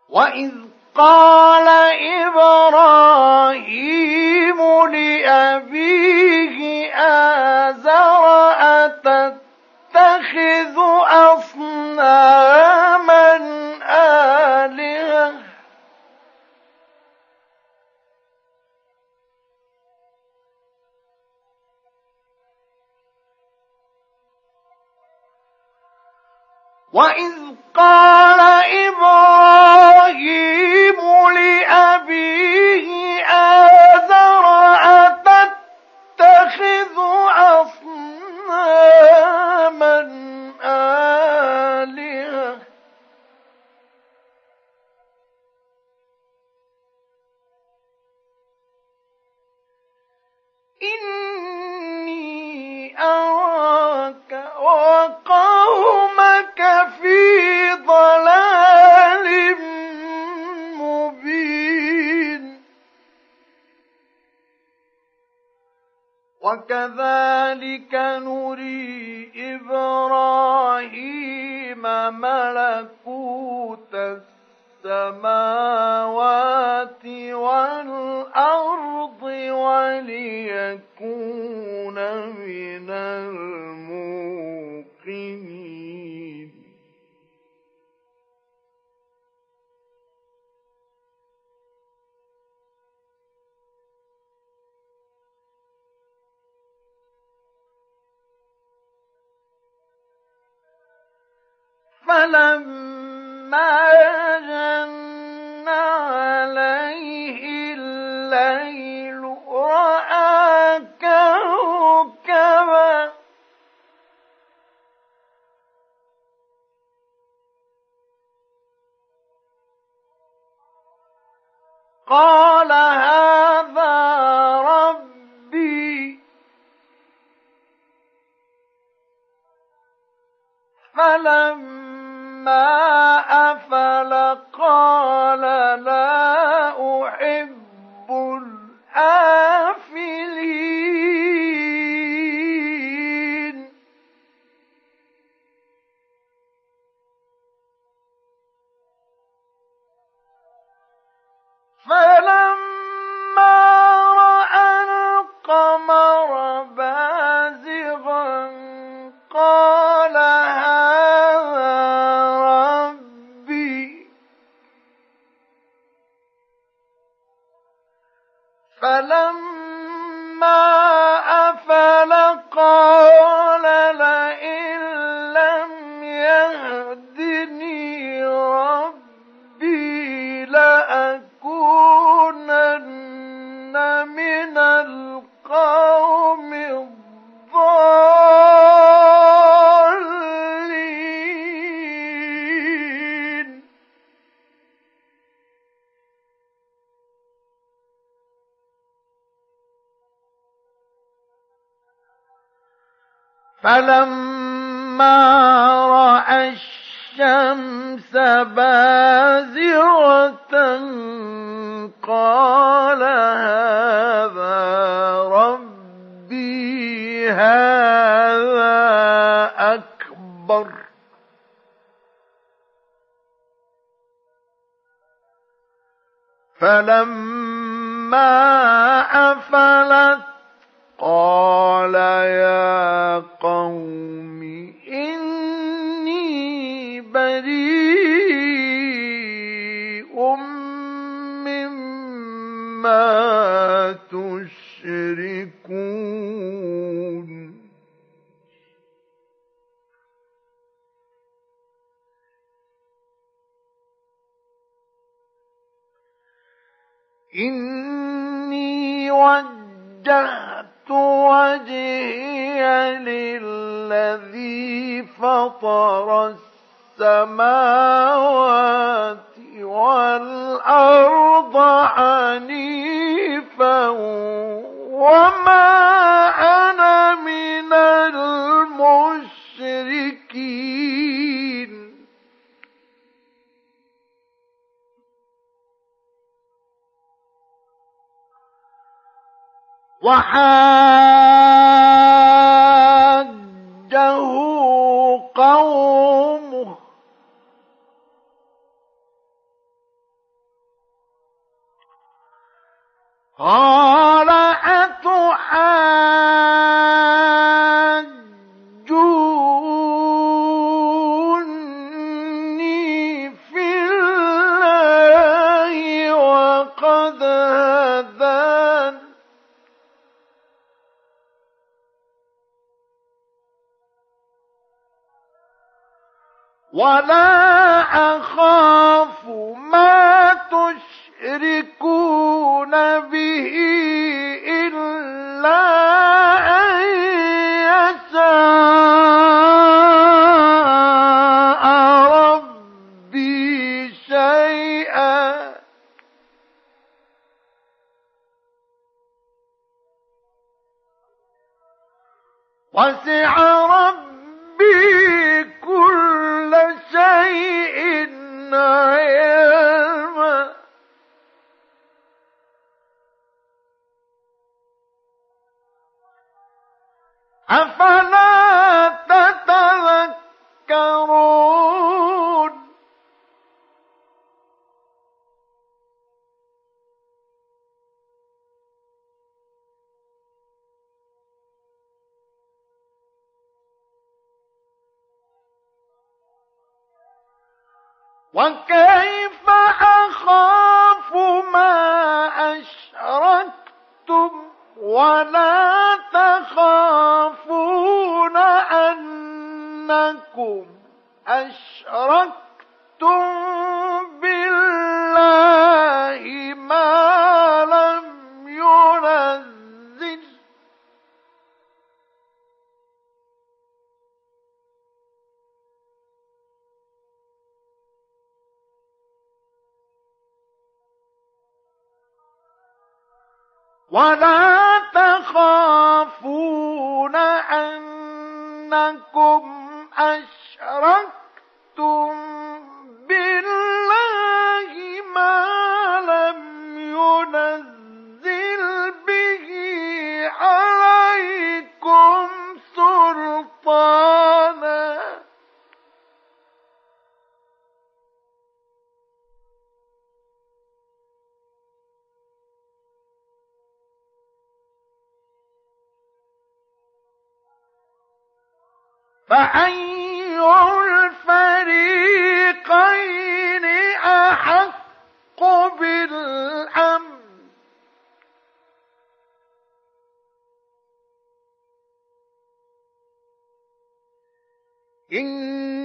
وإذ قال إبراهيم لأبيه آزر أتتخذ أصناما آلهة وإذ قال إبراهيم لأبيه آزر أتتخذ أصناما آلهة إني أراك وقومك في ضلال مبين وكذلك نري إبراهيم ملكوت السماوات والأرض وليكون من الموقنين فلما جن عليه الليل رأى كوكبا قال هذا ربي فلما أفل قال لا أحب الآفلين فلما رأى القمر بازغا قال هذا ربي فلما أفل قال لئن لم يهدني ربي لأكونن من القوم الضالين فلما رأى الشمس بازغة قال هذا ربي هذا أكبر فلما أفلت قال يا قوم إني بريء مما تشركون إني وجهت وجهي للذي فطر السماوات والأرض حنيفا وما أنا من المشركين وحاجه قومه قال أتحاجوني في الله وقد هدان ولا أخاف ما تشركون به إلا أن يشاء ربي شيئا وسع ربي كل شيء علما أفلا تتذكرون وكيف أخاف ما أشركتم ولا تخافون أنكم أشركتم بالله ما لم ينزل ولا تخافون أنكم أشركتم بالله ما لم ينزل به عليكم سلطانا فأي الفريقين أحق بالأمن إن